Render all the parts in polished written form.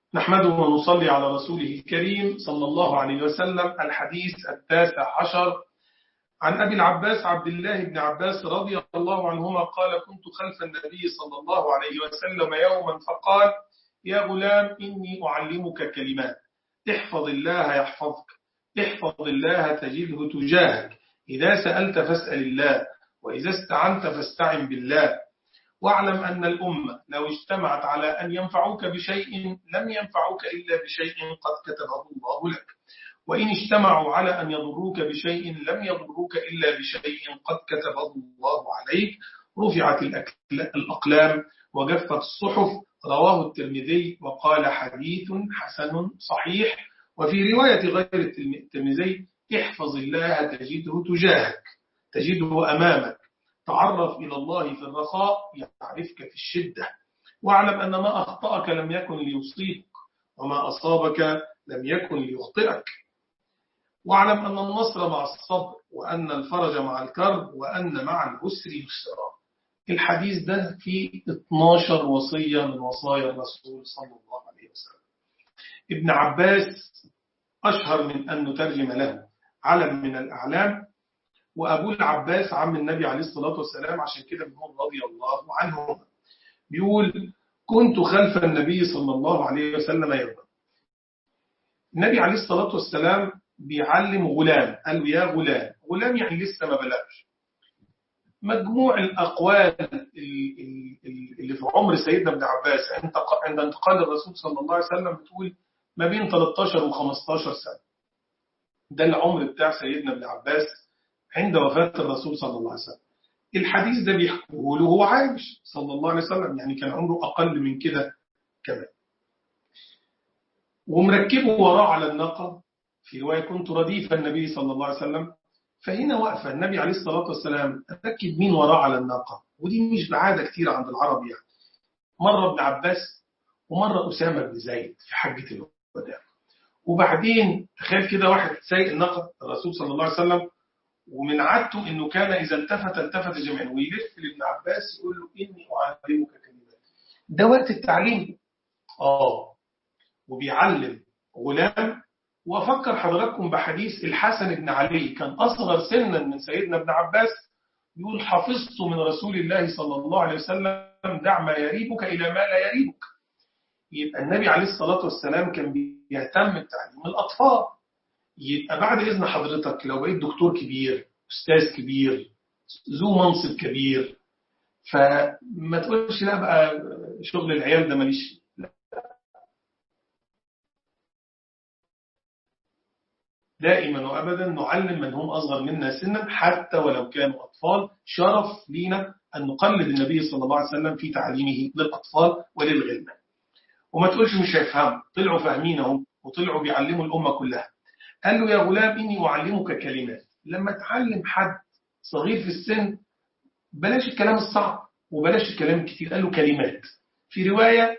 نحمده ونصلي على رسوله الكريم صلى الله عليه وسلم. الحديث 19 عن أبي العباس عبد الله بن عباس رضي الله عنهما قال: كنت خلف النبي صلى الله عليه وسلم يوما فقال: يا غلام إني أعلمك كلمات، احفظ الله يحفظك، احفظ الله تجده تجاهك، إذا سألت فاسأل الله، وإذا استعنت فاستعن بالله، واعلم أن الأمة لو اجتمعت على أن ينفعوك بشيء لم ينفعوك إلا بشيء قد كتبه الله لك، وإن اجتمعوا على أن يضروك بشيء لم يضروك إلا بشيء قد كتبه الله عليك. رفعت الأقلام وجفت الصحف. رواه الترمذي وقال: حديث حسن صحيح. وفي رواية غير الترمذي: احفظ الله تجده تجاهك، تجده أمامك، تعرف إلى الله في الرخاء يعرفك في الشدة، واعلم أن ما أخطأك لم يكن ليصيبك، وما أصابك لم يكن ليخطئك، واعلم أن النصر مع الصبر، وأن الفرج مع الكرب، وأن مع العسر يسرا. الحديث ده فيه 12 وصية من وصايا الرسول صلى الله عليه وسلم. ابن عباس أشهر من أن نترجم له، علم من الأعلام، وأبو العباس عم النبي عليه الصلاة والسلام، عشان كده بنقول رضي الله عنه. بيقول: كنت خلف النبي صلى الله عليه وسلم يوما. النبي عليه الصلاة والسلام بيعلم غلام، قال له: يا غلام. غلام يعني لسه ما بلغش. مجموع الأقوال اللي في عمر سيدنا ابن عباس عند انتقال الرسول صلى الله عليه وسلم بتقول ما بين 13 و15 سنة. ده العمر بتاع سيدنا ابن عباس عند وفاة الرسول صلى الله عليه وسلم. الحديث ده بيحكوه له هو عايش صلى الله عليه وسلم، يعني كان عمره أقل من كده كمان. ومركبه وراه على الناقة. في رواية: كنت رديف النبي صلى الله عليه وسلم. فهنا وقف النبي عليه الصلاة والسلام، ركب مين وراه على الناقة؟ ودي مش بعادة كتير عند العرب يعني. مرة ابن عباس، ومرة أسامة بن زيد في حجة الوداع. وبعدين تخيل كده واحد سايق الناقة الرسول صلى الله عليه وسلم، ومن عادته انه كان اذا التفت جميعا، ويلف لابن عباس يقول له: اني اعلمك كلمات. ده وقت التعليم. وبيعلم غلام. وافكر حضراتكم بحديث الحسن بن علي، كان اصغر سنا من سيدنا ابن عباس، يقول: حفظت من رسول الله صلى الله عليه وسلم: دع ما يريبك الى ما لا يريبك. يبقى النبي عليه الصلاة والسلام كان بيهتم بتعليم الاطفال. يبقى بعد إذن حضرتك لو بقيت دكتور كبير، أستاذ كبير، ذو منصب كبير، فما تقولش لا بقى شغل العيال ده ماليش. دائما وأبدا نعلم من هم أصغر منا سنا حتى ولو كانوا أطفال. شرف لينا أن نقلد النبي صلى الله عليه وسلم في تعليمه للأطفال وللغلمان. وما تقولش مش هيفهم، طلعوا فاهمينهم وطلعوا بيعلموا الأمة كلها. قال له: يا غلام إني أعلمك كلمات. لما تعلم حد صغير في السن بلاش الكلام الصعب وبلاش الكلام الكتير، قال له كلمات. في رواية: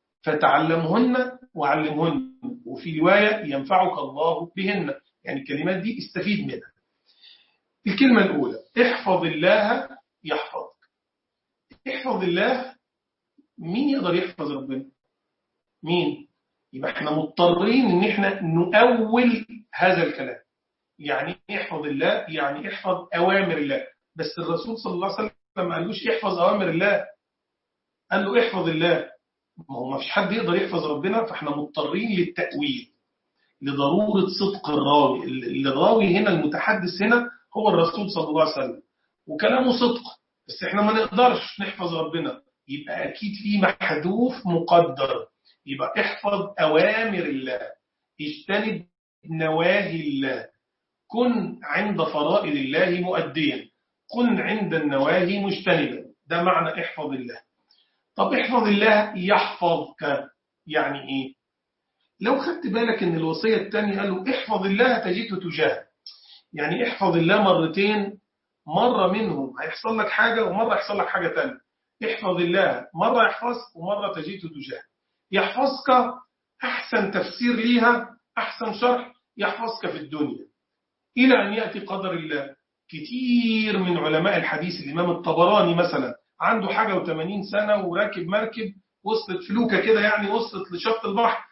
فتعلمهن وعلمهن، وفي رواية: ينفعك الله بهن. يعني الكلمات دي استفيد منها. الكلمة الأولى: احفظ الله يحفظك. احفظ الله. مين يقدر يحفظ ربنا؟ مين؟ يبقى احنا مضطرين ان احنا نؤول هذا الكلام. يعني احفظ الله يعني احفظ أوامر الله. بس الرسول صلى الله عليه وسلم ما قالوش احفظ أوامر الله، قال له احفظ الله. ما هو ما فيش حد يقدر يحفظ ربنا، فاحنا مضطرين للتأويل لضرورة صدق الراوي. الراوي هنا المتحدث هنا هو الرسول صلى الله عليه وسلم، وكلامه صدق، بس احنا ما نقدرش نحفظ ربنا. يبقى أكيد في محذوف مقدر. يبقى احفظ أوامر الله، اجتنب نواهي الله، كن عند فرائض الله مؤديا، كن عند النواهي مجتنبا. ده معنى احفظ الله. طب احفظ الله يحفظك يعني ايه؟ لو خدت بالك ان الوصية الثانية قال له احفظ الله تجده تجاهك، يعني احفظ الله مرتين، مرة منهم هيحصل لك حاجة ومرة يحصل لك حاجة تانية. احفظ الله مرة يحفظك ومرة تجده تجاهك. يحفظك أحسن تفسير ليها، أحسن شرح: يحفظك في الدنيا إلى أن يأتي قدر الله. كتير من علماء الحديث، الإمام الطبراني مثلا عنده حاجة و80 سنة وراكب مركب وصلت فلوكة كده، يعني وصلت لشط البحر،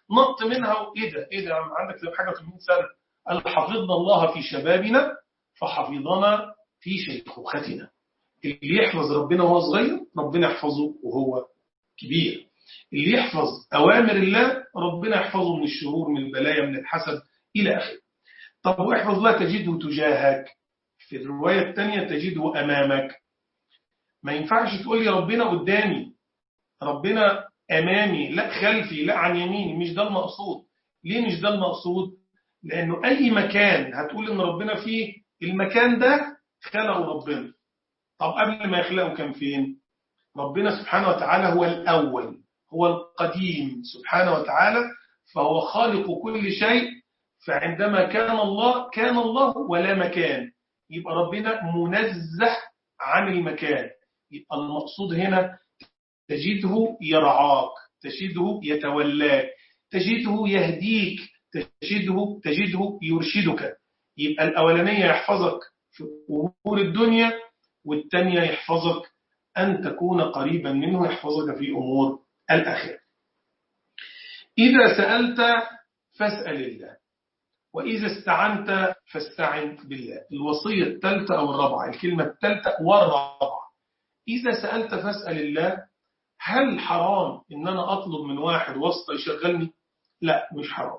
نط منها وإيه ده عندك حاجة 80 سنة. قال حفظنا الله في شبابنا فحفظنا في شيخوختنا. اللي يحفظ ربنا وهو صغير ربنا يحفظه وهو كبير. اللي يحفظ أوامر الله ربنا يحفظه من الشرور، من البلايا، من الحسد إلى آخره. طب واحفظ الله تجده تجاهك، في الرواية الثانية تجده أمامك. ما ينفعش تقول لي ربنا قدامي، ربنا أمامي، لا خلفي، لا عن يميني. مش ده المقصود. ليه مش ده المقصود؟ لأنه أي مكان هتقول إن ربنا فيه، المكان ده خلقه ربنا. طب قبل ما يخلقه كان فين؟ ربنا سبحانه وتعالى هو الأول، هو القديم سبحانه وتعالى، فهو خالق كل شيء. فعندما كان الله ولا مكان، يبقى ربنا منزه عن المكان. يبقى المقصود هنا تجده يرعاك، تجده يتولاك، تجده يهديك، تجده يرشدك. يبقى الأولانية يحفظك في أمور الدنيا، والثانية يحفظك أن تكون قريبا منه، يحفظك في أمور الآخرة. إذا سألت فاسأل الله، وإذا استعنت فاستعن بالله. الوصية الثالثة أو الرابعة، الكلمة الثالثة والرابعة. إذا سألت فاسأل الله. هل حرام إن أنا أطلب من واحد واسطة يشغلني؟ لا مش حرام.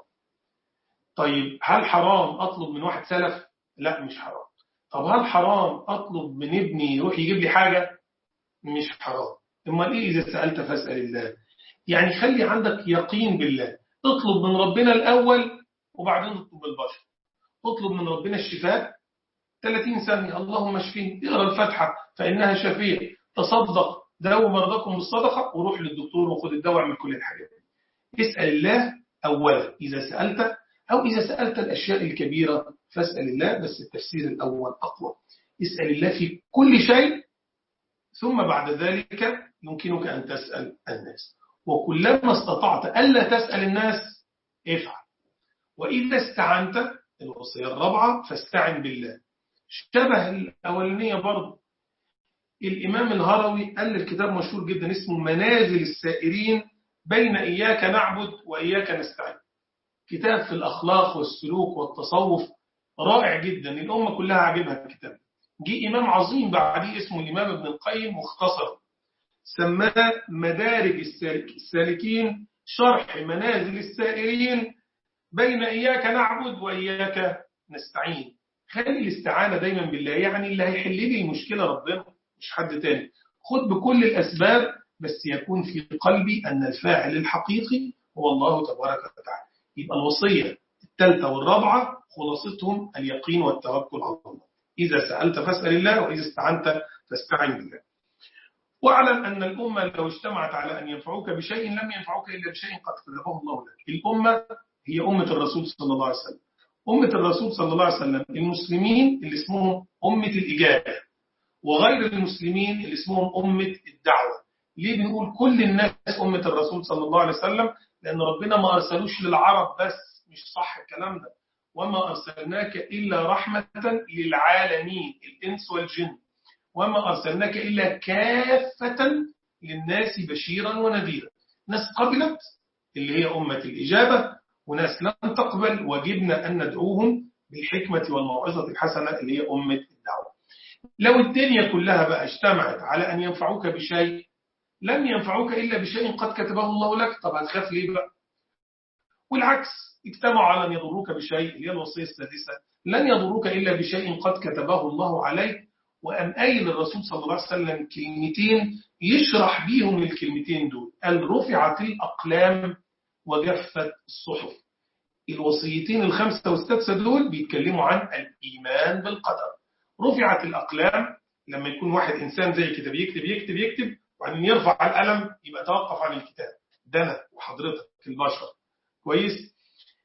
طيب هل حرام أطلب من واحد سلف؟ لا مش حرام. طب هل حرام أطلب من ابني يروح يجيب لي حاجة؟ مش حرام. أمال إيه إذا سألت فاسأل الله؟ يعني خلي عندك يقين بالله. اطلب من ربنا الأول وبعدين اطلب بالبشر. اطلب من ربنا الشفاء 30 ثانية، اللهم اشفيني، اقرأ الفاتحة فإنها شفية، تصدق، داووا مرضاكم بالصدقة، وروح للدكتور وخد الدواء، اعمل كل الحاجات دي. اسأل الله أولا إذا سألت، أو إذا سألت الأشياء الكبيرة فاسأل الله، بس التفسير الأول أقوى. اسأل الله في كل شيء، ثم بعد ذلك يمكنك أن تسأل الناس. وكلما استطعت ألا تسأل الناس افعل. وإذا استعنت، الوصية الرابعة، فاستعن بالله. شبه الأولانية برضو. الإمام الهروي قال الكتاب مشهور جدا اسمه منازل السائرين بين إياك نعبد وإياك نستعين. كتاب في الأخلاق والسلوك والتصوف رائع جدا، الأمة كلها عجبها الكتاب. جه إمام عظيم بعديه اسمه الإمام ابن القيم، واختصر سماه مدارج السالكين شرح منازل السائرين بين إياك نعبد وإياك نستعين. خلي الاستعانة دايما بالله، يعني اللي هيحل لي المشكلة ربنا مش حد تاني. خد بكل الأسباب، بس يكون في قلبي أن الفاعل الحقيقي هو الله تبارك وتعالى. يبقى الوصية الثالثة والرابعة خلاصتهم اليقين والتوكل على الله. إذا سألت فاسأل الله، وإذا استعنت فاستعن بالله. واعلم أن الأمة لو اجتمعت على أن ينفعوك بشيء لم ينفعوك إلا بشيء قد كتبه الله لك. الأمة هي أمة الرسول صلى الله عليه وسلم. أمة الرسول صلى الله عليه وسلم المسلمين اللي اسمهم أمة الإجابة، وغير المسلمين اللي اسمهم أمة الدعوة. ليه بنقول كل الناس أمة الرسول صلى الله عليه وسلم؟ لأن ربنا ما أرسلوش للعرب بس، مش صح الكلام ده. وما أرسلناك إلا رحمة للعالمين، الإنس والجن. وما أرسلناك إلا كافة للناس بشيرا ونذيرا. ناس قبلت اللي هي أمة الإجابة، وناس لم تقبل وجبنا أن ندعوهم بالحكمة والموعظة الحسنة اللي هي أمة الدعوة. لو الدنيا كلها بقى اجتمعت على أن ينفعوك بشيء لم ينفعوك إلا بشيء قد كتبه الله لك، طب هتخاف ليه بقى؟ والعكس، اجتمعوا على أن يضروك بشيء، اللي هي الوصية السادسة، لن يضروك إلا بشيء قد كتبه الله عليك. وأن قايل الرسول صلى الله عليه وسلم كلمتين يشرح بيهم الكلمتين دول، قال رفعت الأقلام وجفت الصحف. الوصيتين الخمسة والسادسة دول بيتكلموا عن الإيمان بالقدر. رفعت الأقلام لما يكون واحد إنسان زي كده بيكتب يكتب يكتب، وبعدين يرفع القلم يبقى توقف عن الكتاب. ده أنا وحضرتك البشر، كويس؟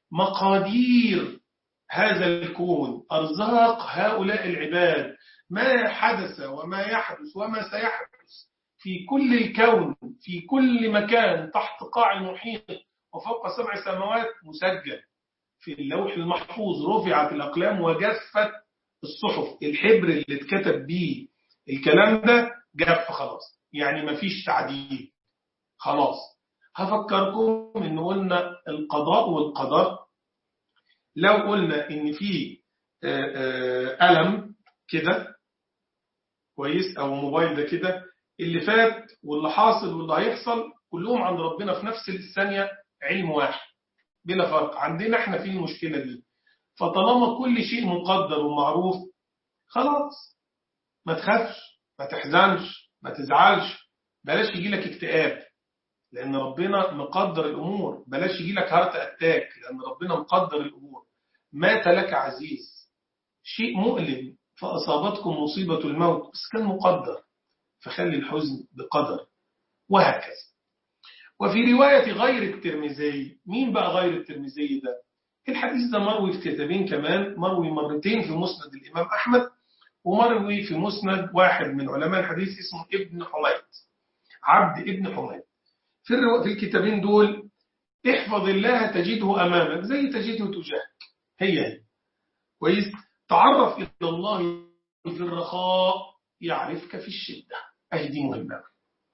مقادير هذا الكون، أرزاق هؤلاء العباد، ما حدث وما يحدث وما سيحدث في كل الكون، في كل مكان تحت قاع المحيط وفوق 7 سماوات، مسجل في اللوح المحفوظ. رفعت الأقلام وجفت الصحف. الحبر اللي اتكتب بيه الكلام ده جف خلاص، يعني مفيش تعديل خلاص. هفكركم إن قلنا القضاء والقدر. لو قلنا إن في ألم كده كويس، أو موبايل ده كده، اللي فات واللي حاصل واللي هيحصل كلهم عند ربنا في نفس الثانية، علم واحد بلا فرق. عندنا احنا في المشكلة دي. فطالما كل شيء مقدر ومعروف، خلاص ما تخافش، ما تحزنش، ما تزعلش. بلاش يجي لك اكتئاب لأن ربنا مقدر الأمور. بلاش يجي لك هارت أتاك لأن ربنا مقدر الأمور. مات لك عزيز، شيء مؤلم فأصابتكم مصيبة الموت، بس كان مقدر، فخلي الحزن بقدر، وهكذا. وفي رواية غير الترمذي، مين بقى غير الترمذي ده؟ الحديث ده مروي في كتابين كمان، مروي مرتين في مسند الإمام أحمد، ومروي في مسند واحد من علماء الحديث اسمه ابن حميد، عبد ابن حميد. في الكتابين دول احفظ الله تجده أمامك زي تجده تجاهك، هي كويس. تعرف إلى الله في الرخاء يعرفك في الشدة، أهي دي مهمة.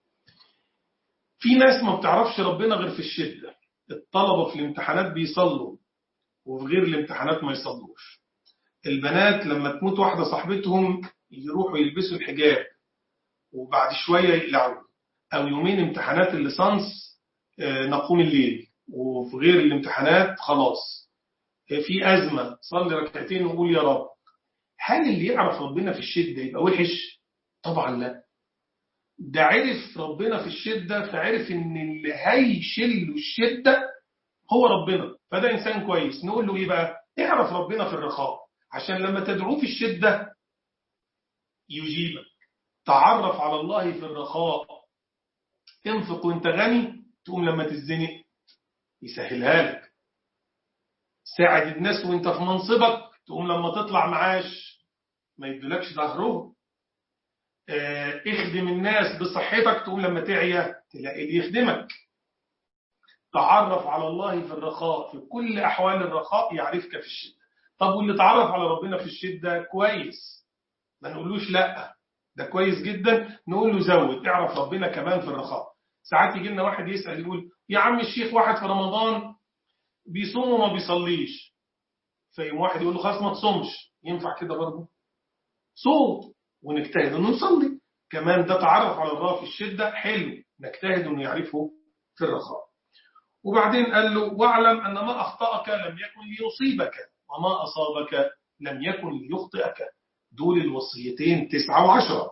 في ناس ما بتعرفش ربنا غير في الشدة. الطلبة في الامتحانات بيصلوا وفي غير الامتحانات ما يصلوش. البنات لما تموت واحدة صاحبتهم يروحوا يلبسوا الحجاب وبعد شوية يقلعوا. أو يومين امتحانات الليسانس نقوم الليل، وفي غير الامتحانات خلاص في أزمة صلي ركعتين وقول يا رب. هل اللي يعرف ربنا في الشدة يبقى وحش؟ طبعا لا. ده عرف ربنا في الشدة فعرف ان اللي هيشل الشدة هو ربنا، فده إنسان كويس. نقول له إيه بقى؟ اعرف ربنا في الرخاء عشان لما تدعوه في الشدة يجيبك. تعرف على الله في الرخاء، انفق وانت غني تقوم لما تزنق يسهلها لك. ساعد الناس وانت في منصبك تقوم لما تطلع معاش ما يدلكش ظهرهم. اخدم الناس بصحتك تقوم لما تعيا تلاقي اللي يخدمك. تعرف على الله في الرخاء، في كل أحوال الرخاء يعرفك في الشدة. طب واللي تعرف على ربنا في الشدة كويس، ما نقولوش لا، ده كويس جدا، نقول له زود اعرف ربنا كمان في الرخاء. ساعات يجي لنا واحد يسأل يقول يا عم الشيخ واحد في رمضان بيصوم وما بيصليش، فيقوم واحد يقول له خلاص ما تصومش. ينفع كده برضه؟ صوم ونجتهد انه نصلي كمان، ده تعرف على الله في الشدة، حلو نجتهد انه يعرفه في الرخاء. وبعدين قال له واعلم أن ما أخطأك لم يكن ليصيبك وما أصابك لم يكن ليخطئك. دول الوصيتين 9 و10.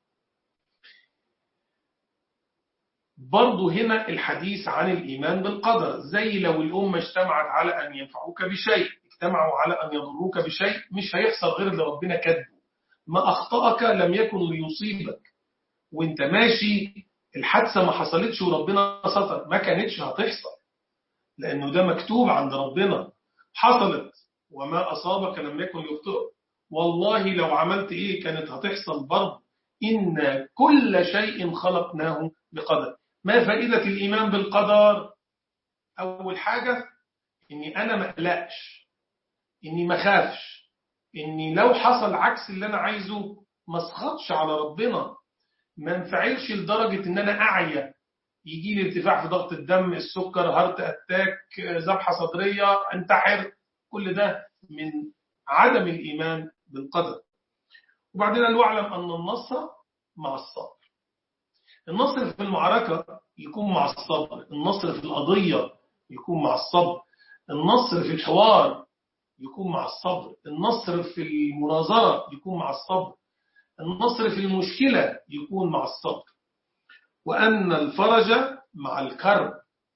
برضو هنا الحديث عن الإيمان بالقدر، زي لو الأمة اجتمعت على أن ينفعوك بشيء، اجتمعوا على أن يضروك بشيء، مش هيحصل غير اللي ربنا كاتبه. ما أخطأك لم يكن ليصيبك. وانت ماشي الحادثة ما حصلتش وربنا ستر، ما كانتش هتحصل لأنه ده مكتوب عند ربنا. حصلت وما أصابك لم يكن ليخطئك. والله لو عملت إيه كانت هتحصل برضه. إن كل شيء خلقناه بقدر. ما فائدة الإيمان بالقدر؟ أول حاجة إني أنا ما أقلقش، إني ما خافش، إني لو حصل عكس اللي أنا عايزه ما اسخطش على ربنا، ما انفعلش لدرجة إن أنا أعيا، يجي لي ارتفاع في ضغط الدم، السكر، هارت أتاك، ذبحة صدرية، انتحر. كل ده من عدم الإيمان بالقدر. وبعدين قال واعلم أن النصر مع الصبر. النصر في المعركة يكون مع الصبر، النصر في القضية يكون مع الصبر، النصر في الحوار يكون مع الصبر، النصر في المناظرة يكون مع الصبر، النصر في المشكلة يكون مع الصبر. وأن الفرج مع الكرب.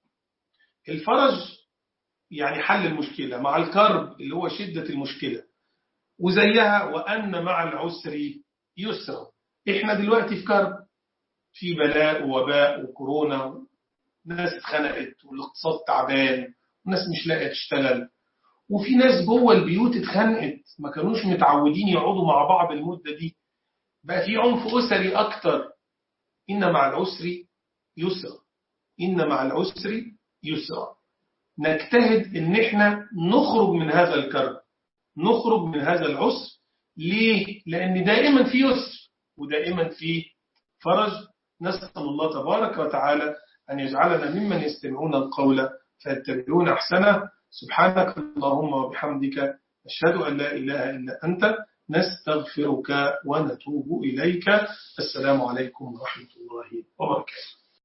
الفرج يعني حل المشكلة، مع الكرب اللي هو شدة المشكلة. وزيها وأن مع العسر يسرا. إحنا دلوقتي في كرب، في بلاء ووباء وكورونا، ناس اتخنقت والاقتصاد تعبان وناس مش لاقيه تشتغل، وفي ناس جوه البيوت اتخنقت ما كانوش متعودين يقعدوا مع بعض المدة دي، بقى في عنف أسري أكتر. إن مع العسر يسرا، إن مع العسر يسرا. نجتهد إن إحنا نخرج من هذا الكرب، نخرج من هذا العسر. ليه؟ لأن دائما في يسر ودائما في فرج. نسأل الله تبارك وتعالى أن يجعلنا ممن يستمعون القول فيتبعون أحسنه. سبحانك اللهم وبحمدك، أشهد أن لا إله إلا أنت، نستغفرك ونتوب إليك. السلام عليكم ورحمة الله وبركاته.